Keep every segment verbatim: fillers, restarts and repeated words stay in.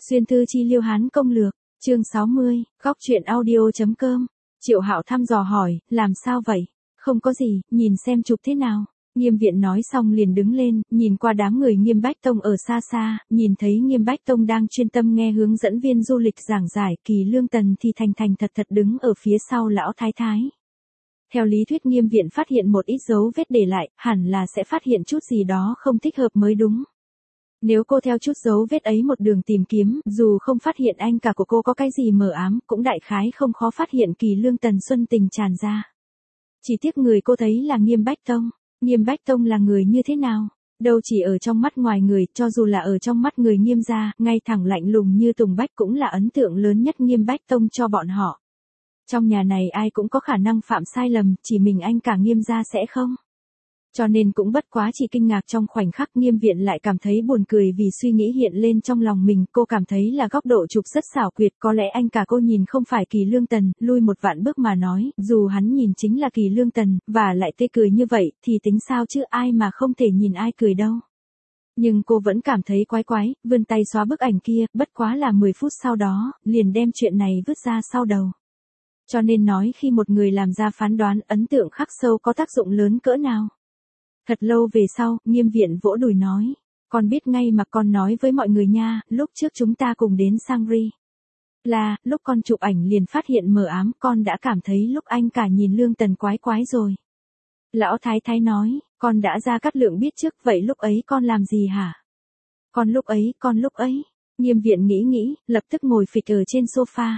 Xuyên thư chi liêu Hán công lược, chương sáu mươi, góc truyện audio.com. Triệu Hạo thăm dò hỏi, làm sao vậy? Không có gì, nhìn xem chụp thế nào. Nghiêm Viện nói xong liền đứng lên, nhìn qua đám người Nghiêm Bách Tông ở xa xa, nhìn thấy Nghiêm Bách Tông đang chuyên tâm nghe hướng dẫn viên du lịch giảng giải, Kỳ Lương Tần thì thành thành thật thật đứng ở phía sau lão thái thái. Theo lý thuyết Nghiêm Viện phát hiện một ít dấu vết để lại, hẳn là sẽ phát hiện chút gì đó không thích hợp mới đúng. Nếu cô theo chút dấu vết ấy một đường tìm kiếm, dù không phát hiện anh cả của cô có cái gì mờ ám, cũng đại khái không khó phát hiện Kỳ Lương Tần xuân tình tràn ra. Chỉ tiếc người cô thấy là Nghiêm Bách Tông. Nghiêm Bách Tông là người như thế nào? Đâu chỉ ở trong mắt ngoài người, cho dù là ở trong mắt người Nghiêm gia, ngay thẳng lạnh lùng như Tùng Bách cũng là ấn tượng lớn nhất Nghiêm Bách Tông cho bọn họ. Trong nhà này ai cũng có khả năng phạm sai lầm, chỉ mình anh cả Nghiêm gia sẽ không. Cho nên cũng bất quá chỉ kinh ngạc trong khoảnh khắc. Nghiêm Viện lại cảm thấy buồn cười vì suy nghĩ hiện lên trong lòng mình, cô cảm thấy là góc độ chụp rất xảo quyệt, có lẽ anh cả cô nhìn không phải Kỳ Lương Tần, lui một vạn bước mà nói, dù hắn nhìn chính là Kỳ Lương Tần, và lại tê cười như vậy, thì tính sao chứ, ai mà không thể nhìn ai cười đâu. Nhưng cô vẫn cảm thấy quái quái, vươn tay xóa bức ảnh kia, bất quá là mười phút sau đó, liền đem chuyện này vứt ra sau đầu. Cho nên nói khi một người làm ra phán đoán, ấn tượng khắc sâu có tác dụng lớn cỡ nào. Thật lâu về sau, Nghiêm Viện vỗ đùi nói, con biết ngay mà con nói với mọi người nha, lúc trước chúng ta cùng đến Sangri. Là, lúc con chụp ảnh liền phát hiện mờ ám, con đã cảm thấy lúc anh cả nhìn Lương Tần quái quái rồi. Lão Thái Thái nói, con đã ra Cát Lượng biết trước, vậy lúc ấy con làm gì hả? Con lúc ấy, con lúc ấy, Nghiêm Viện nghĩ nghĩ, lập tức ngồi phịch ở trên sofa.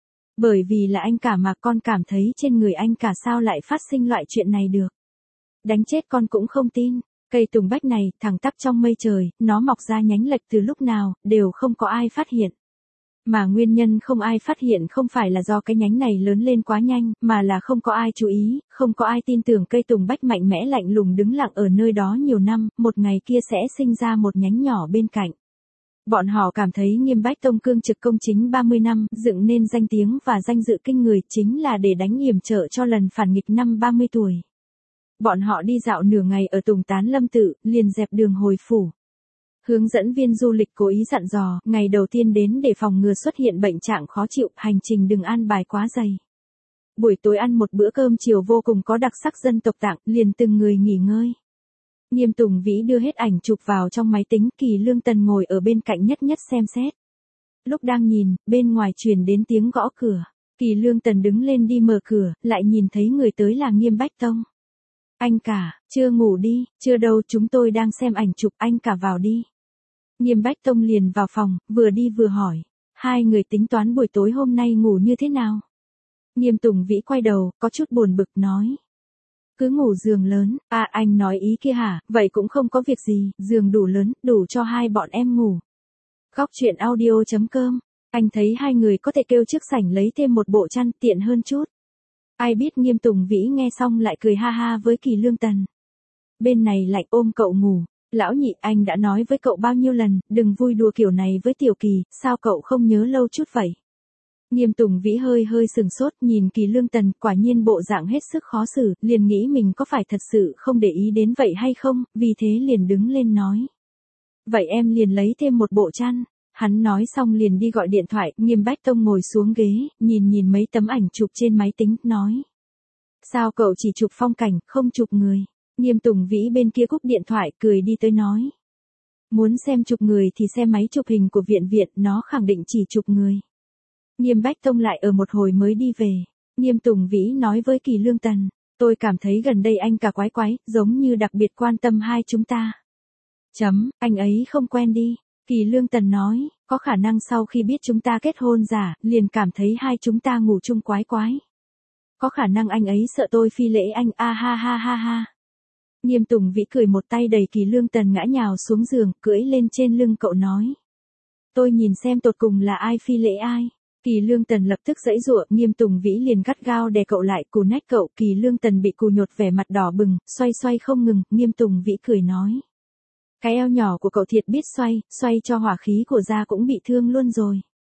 Bởi vì là anh cả mà con cảm thấy trên người anh cả sao lại phát sinh loại chuyện này được. Đánh chết con cũng không tin, cây tùng bách này, thẳng tắp trong mây trời, nó mọc ra nhánh lệch từ lúc nào, đều không có ai phát hiện. Mà nguyên nhân không ai phát hiện không phải là do cái nhánh này lớn lên quá nhanh, mà là không có ai chú ý, không có ai tin tưởng cây tùng bách mạnh mẽ lạnh lùng đứng lặng ở nơi đó nhiều năm, một ngày kia sẽ sinh ra một nhánh nhỏ bên cạnh. Bọn họ cảm thấy Nghiêm Bách Tông cương trực công chính ba mươi năm, dựng nên danh tiếng và danh dự kinh người chính là để đánh yểm trợ cho lần phản nghịch năm ba mươi tuổi. Bọn họ đi dạo nửa ngày ở Tùng Tán Lâm Tự, liền dẹp đường hồi phủ. Hướng dẫn viên du lịch cố ý dặn dò, ngày đầu tiên đến để phòng ngừa xuất hiện bệnh trạng khó chịu, hành trình đừng ăn bài quá dày. Buổi tối ăn một bữa cơm chiều vô cùng có đặc sắc dân tộc Tạng, liền từng người nghỉ ngơi. Nghiêm Tùng Vĩ đưa hết ảnh chụp vào trong máy tính, Kỳ Lương Tần ngồi ở bên cạnh nhất nhất xem xét. Lúc đang nhìn, bên ngoài truyền đến tiếng gõ cửa. Kỳ Lương Tần đứng lên đi mở cửa, lại nhìn thấy người tới là Nghiêm Bách Tông. Anh cả, chưa ngủ đi, chưa đâu, chúng tôi đang xem ảnh chụp, anh cả vào đi. Nghiêm Bách Tông liền vào phòng, vừa đi vừa hỏi. Hai người tính toán buổi tối hôm nay ngủ như thế nào? Nghiêm Tùng Vĩ quay đầu, có chút buồn bực nói. Cứ ngủ giường lớn, à anh nói ý kia hả, vậy cũng không có việc gì, giường đủ lớn, đủ cho hai bọn em ngủ. Góc truyện audio.com, anh thấy hai người có thể kêu trước sảnh lấy thêm một bộ chăn tiện hơn chút. Ai biết Nghiêm Tùng Vĩ nghe xong lại cười ha ha với Kỳ Lương Tần. Bên này lạnh ôm cậu ngủ, lão nhị anh đã nói với cậu bao nhiêu lần, đừng vui đùa kiểu này với Tiểu Kỳ, sao cậu không nhớ lâu chút vậy? Nghiêm Tùng Vĩ hơi hơi sừng sốt nhìn Kỳ Lương Tần, quả nhiên bộ dạng hết sức khó xử, liền nghĩ mình có phải thật sự không để ý đến vậy hay không, vì thế liền đứng lên nói. Vậy em liền lấy thêm một bộ chăn. Hắn nói xong liền đi gọi điện thoại, Nghiêm Bách Tông ngồi xuống ghế, nhìn nhìn mấy tấm ảnh chụp trên máy tính, nói. Sao cậu chỉ chụp phong cảnh, không chụp người? Nghiêm Tùng Vĩ bên kia cúp điện thoại, cười đi tới nói. Muốn xem chụp người thì xem máy chụp hình của viện viện, nó khẳng định chỉ chụp người. Nghiêm Bách Tông lại ở một hồi mới đi về. Nghiêm Tùng Vĩ nói với Kỳ Lương Tần, tôi cảm thấy gần đây anh cả quái quái, giống như đặc biệt quan tâm hai chúng ta. Chấm, anh ấy không quen đi. Kỳ Lương Tần nói, có khả năng sau khi biết chúng ta kết hôn giả, liền cảm thấy hai chúng ta ngủ chung quái quái. Có khả năng anh ấy sợ tôi phi lễ anh, a ha ha ha ha. Nghiêm Tùng Vĩ cười một tay đẩy Kỳ Lương Tần ngã nhào xuống giường, cưỡi lên trên lưng cậu nói. Tôi nhìn xem tột cùng là ai phi lễ ai. Kỳ Lương Tần lập tức giãy giụa, Nghiêm Tùng Vĩ liền gắt gao đè cậu lại, cù nách cậu. Kỳ Lương Tần bị cù nhột vẻ mặt đỏ bừng, xoay xoay không ngừng, Nghiêm Tùng Vĩ cười nói. Cái eo nhỏ của cậu thiệt biết xoay, xoay cho hỏa khí của da cũng bị thương luôn rồi.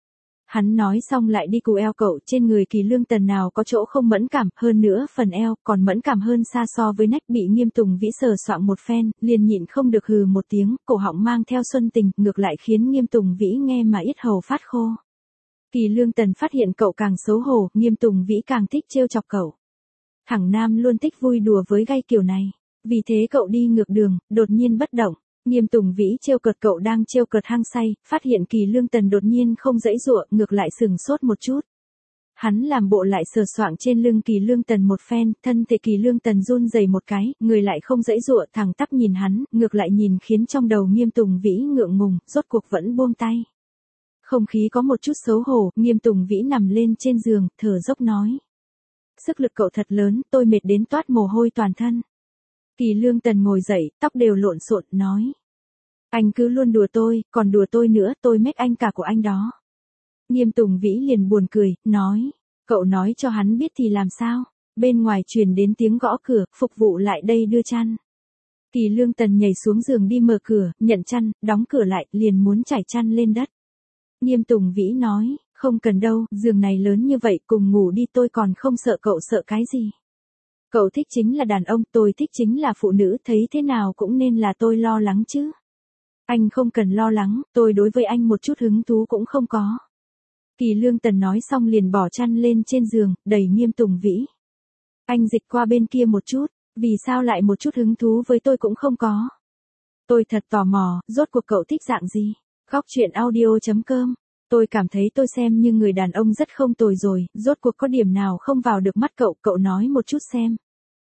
Hắn nói xong lại đi cù eo cậu, trên người Kỳ Lương Tần nào có chỗ không mẫn cảm, hơn nữa phần eo còn mẫn cảm hơn xa so với nách. Bị Nghiêm Tùng Vĩ sờ soạng một phen, liền nhịn không được hừ một tiếng, cổ họng mang theo xuân tình, ngược lại khiến Nghiêm Tùng Vĩ nghe mà yết hầu phát khô. Kỳ Lương Tần phát hiện cậu càng xấu hổ, Nghiêm Tùng Vĩ càng thích trêu chọc cậu. Thằng nam luôn thích vui đùa với gai kiểu này, vì thế cậu đi ngược đường, đột nhiên bất động. Nghiêm Tùng Vĩ trêu cợt cậu đang trêu cợt hăng say, phát hiện Kỳ Lương Tần đột nhiên không giãy giụa, ngược lại sừng sốt một chút. Hắn làm bộ lại sờ soạng trên lưng Kỳ Lương Tần một phen, thân thể Kỳ Lương Tần run rẩy một cái, người lại không giãy giụa, thẳng tắp nhìn hắn, ngược lại nhìn khiến trong đầu Nghiêm Tùng Vĩ ngượng ngùng, rốt cuộc vẫn buông tay. Không khí có một chút xấu hổ, Nghiêm Tùng Vĩ nằm lên trên giường, thở dốc nói. Sức lực cậu thật lớn, tôi mệt đến toát mồ hôi toàn thân. Kỳ Lương Tần ngồi dậy, tóc đều lộn xộn, nói. Anh cứ luôn đùa tôi, còn đùa tôi nữa, tôi mách anh cả của anh đó. Nghiêm Tùng Vĩ liền buồn cười, nói. Cậu nói cho hắn biết thì làm sao? Bên ngoài truyền đến tiếng gõ cửa, phục vụ lại đây đưa chăn. Kỳ Lương Tần nhảy xuống giường đi mở cửa, nhận chăn, đóng cửa lại, liền muốn trải chăn lên đất. Nghiêm Tùng Vĩ nói, không cần đâu, giường này lớn như vậy, cùng ngủ đi, tôi còn không sợ. Cậu sợ cái gì? Cậu thích chính là đàn ông, tôi thích chính là phụ nữ, thấy thế nào cũng nên là tôi lo lắng chứ. Anh không cần lo lắng, tôi đối với anh một chút hứng thú cũng không có. Kỳ Lương Tần nói xong liền bỏ chăn lên trên giường, đẩy Nghiêm Tùng Vĩ. Anh dịch qua bên kia một chút, vì sao lại một chút hứng thú với tôi cũng không có. Tôi thật tò mò, rốt cuộc cậu thích dạng gì? Góc truyện audio chấm com. Tôi cảm thấy tôi xem như người đàn ông rất không tồi rồi, rốt cuộc có điểm nào không vào được mắt cậu, cậu nói một chút xem.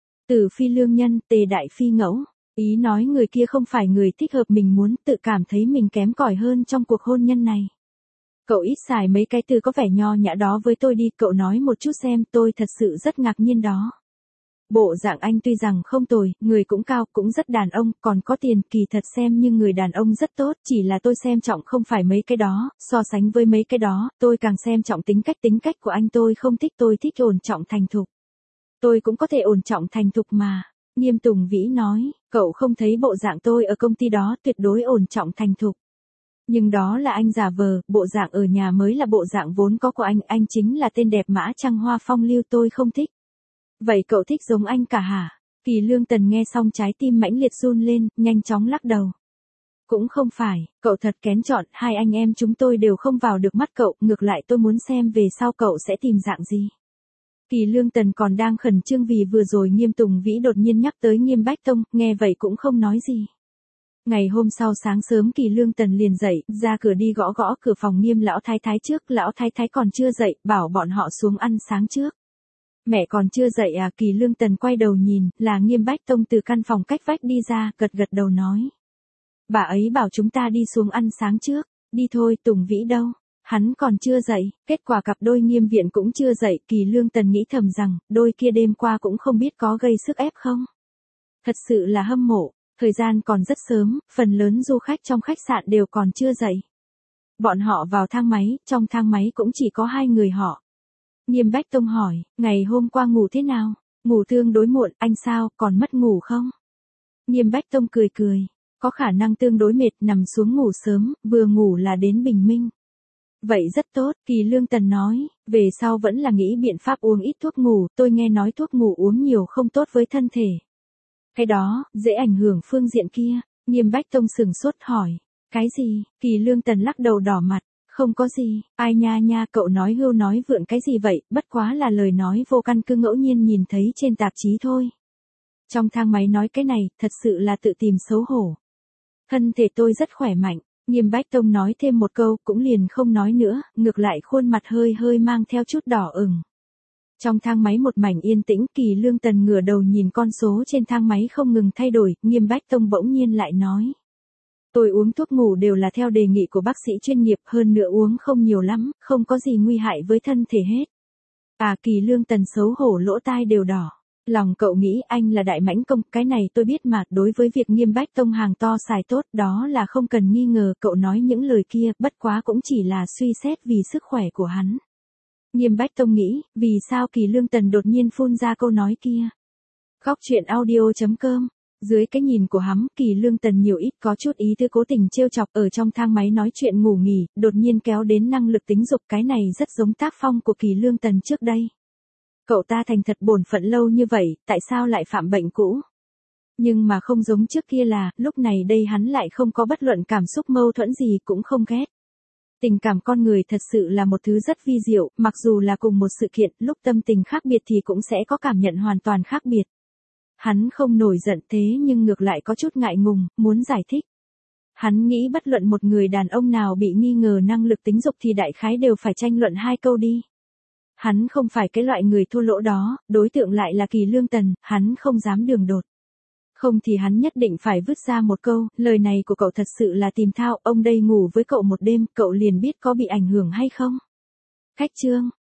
Tử phi lương nhân, tề đại phi ngẫu. Ý nói người kia không phải người thích hợp mình muốn, tự cảm thấy mình kém cỏi hơn trong cuộc hôn nhân này. Cậu ít xài mấy cái từ có vẻ nho nhã đó với tôi đi, cậu nói một chút xem, tôi thật sự rất ngạc nhiên đó. Bộ dạng anh tuy rằng không tồi, người cũng cao, cũng rất đàn ông, còn có tiền, kỳ thật xem như người đàn ông rất tốt, chỉ là tôi xem trọng không phải mấy cái đó, so sánh với mấy cái đó, tôi càng xem trọng tính cách tính cách của anh tôi không thích, tôi thích ổn trọng thành thục. Tôi cũng có thể ổn trọng thành thục mà. Nghiêm Tùng Vĩ nói, cậu không thấy bộ dạng tôi ở công ty đó tuyệt đối ổn trọng thành thục. Nhưng đó là anh giả vờ, bộ dạng ở nhà mới là bộ dạng vốn có của anh, anh chính là tên đẹp mã trăng hoa phong lưu, tôi không thích. Vậy cậu thích giống anh cả hả? Kỳ Lương Tần nghe xong trái tim mãnh liệt run lên, nhanh chóng lắc đầu. Cũng không phải, cậu thật kén chọn, hai anh em chúng tôi đều không vào được mắt cậu, ngược lại tôi muốn xem về sau cậu sẽ tìm dạng gì. Kỳ Lương Tần còn đang khẩn trương vì vừa rồi Nghiêm Tùng Vĩ đột nhiên nhắc tới Nghiêm Bách Tông, nghe vậy cũng không nói gì. Ngày hôm sau sáng sớm Kỳ Lương Tần liền dậy, ra cửa đi gõ gõ cửa phòng Nghiêm lão thái thái trước, lão thái thái còn chưa dậy, bảo bọn họ xuống ăn sáng trước. Mẹ còn chưa dậy à? Kỳ Lương Tần quay đầu nhìn, là Nghiêm Bách Tông từ căn phòng cách vách đi ra, gật gật đầu nói. Bà ấy bảo chúng ta đi xuống ăn sáng trước, đi thôi. Tùng Vĩ đâu? Hắn còn chưa dậy, kết quả cặp đôi Nghiêm Viện cũng chưa dậy, Kỳ Lương Tần nghĩ thầm rằng, đôi kia đêm qua cũng không biết có gây sức ép không. Thật sự là hâm mộ, thời gian còn rất sớm, phần lớn du khách trong khách sạn đều còn chưa dậy. Bọn họ vào thang máy, trong thang máy cũng chỉ có hai người họ. Nghiêm Bách Tông hỏi, ngày hôm qua ngủ thế nào? Ngủ tương đối muộn, anh sao, còn mất ngủ không? Nghiêm Bách Tông cười cười, có khả năng tương đối mệt, nằm xuống ngủ sớm, vừa ngủ là đến bình minh. Vậy rất tốt, Kỳ Lương Tần nói, về sau vẫn là nghĩ biện pháp uống ít thuốc ngủ, tôi nghe nói thuốc ngủ uống nhiều không tốt với thân thể. Cái đó, dễ ảnh hưởng phương diện kia. Nghiêm Bách Tông sừng sốt hỏi, cái gì? Kỳ Lương Tần lắc đầu đỏ mặt, không có gì, ai nha nha, cậu nói hưu nói vượn cái gì vậy, bất quá là lời nói vô căn cứ ngẫu nhiên nhìn thấy trên tạp chí thôi. Trong thang máy nói cái này, thật sự là tự tìm xấu hổ. Thân thể tôi rất khỏe mạnh. Nghiêm Bách Tông nói thêm một câu, cũng liền không nói nữa, ngược lại khuôn mặt hơi hơi mang theo chút đỏ ửng. Trong thang máy một mảnh yên tĩnh, Kỳ Lương Tần ngửa đầu nhìn con số trên thang máy không ngừng thay đổi, Nghiêm Bách Tông bỗng nhiên lại nói. Tôi uống thuốc ngủ đều là theo đề nghị của bác sĩ chuyên nghiệp, hơn nữa uống không nhiều lắm, không có gì nguy hại với thân thể hết. À, Kỳ Lương Tần xấu hổ lỗ tai đều đỏ. Lòng cậu nghĩ anh là đại mãnh công, cái này tôi biết mà, đối với việc Nghiêm Bách Tông hàng to xài tốt đó là không cần nghi ngờ, cậu nói những lời kia, bất quá cũng chỉ là suy xét vì sức khỏe của hắn. Nghiêm Bách Tông nghĩ, vì sao Kỳ Lương Tần đột nhiên phun ra câu nói kia. Góc truyện audio chấm com Dưới cái nhìn của hắn, Kỳ Lương Tần nhiều ít có chút ý tư cố tình trêu chọc ở trong thang máy nói chuyện ngủ nghỉ, đột nhiên kéo đến năng lực tính dục, cái này rất giống tác phong của Kỳ Lương Tần trước đây. Cậu ta thành thật bổn phận lâu như vậy, tại sao lại phạm bệnh cũ? Nhưng mà không giống trước kia là, lúc này đây hắn lại không có bất luận cảm xúc mâu thuẫn gì cũng không ghét. Tình cảm con người thật sự là một thứ rất vi diệu, mặc dù là cùng một sự kiện, lúc tâm tình khác biệt thì cũng sẽ có cảm nhận hoàn toàn khác biệt. Hắn không nổi giận thế nhưng ngược lại có chút ngại ngùng, muốn giải thích. Hắn nghĩ bất luận một người đàn ông nào bị nghi ngờ năng lực tính dục thì đại khái đều phải tranh luận hai câu đi. Hắn không phải cái loại người thua lỗ đó, đối tượng lại là Kỳ Lương Tần, hắn không dám đường đột. Không thì hắn nhất định phải vứt ra một câu, lời này của cậu thật sự là tìm thao, ông đây ngủ với cậu một đêm, cậu liền biết có bị ảnh hưởng hay không. Khách chương.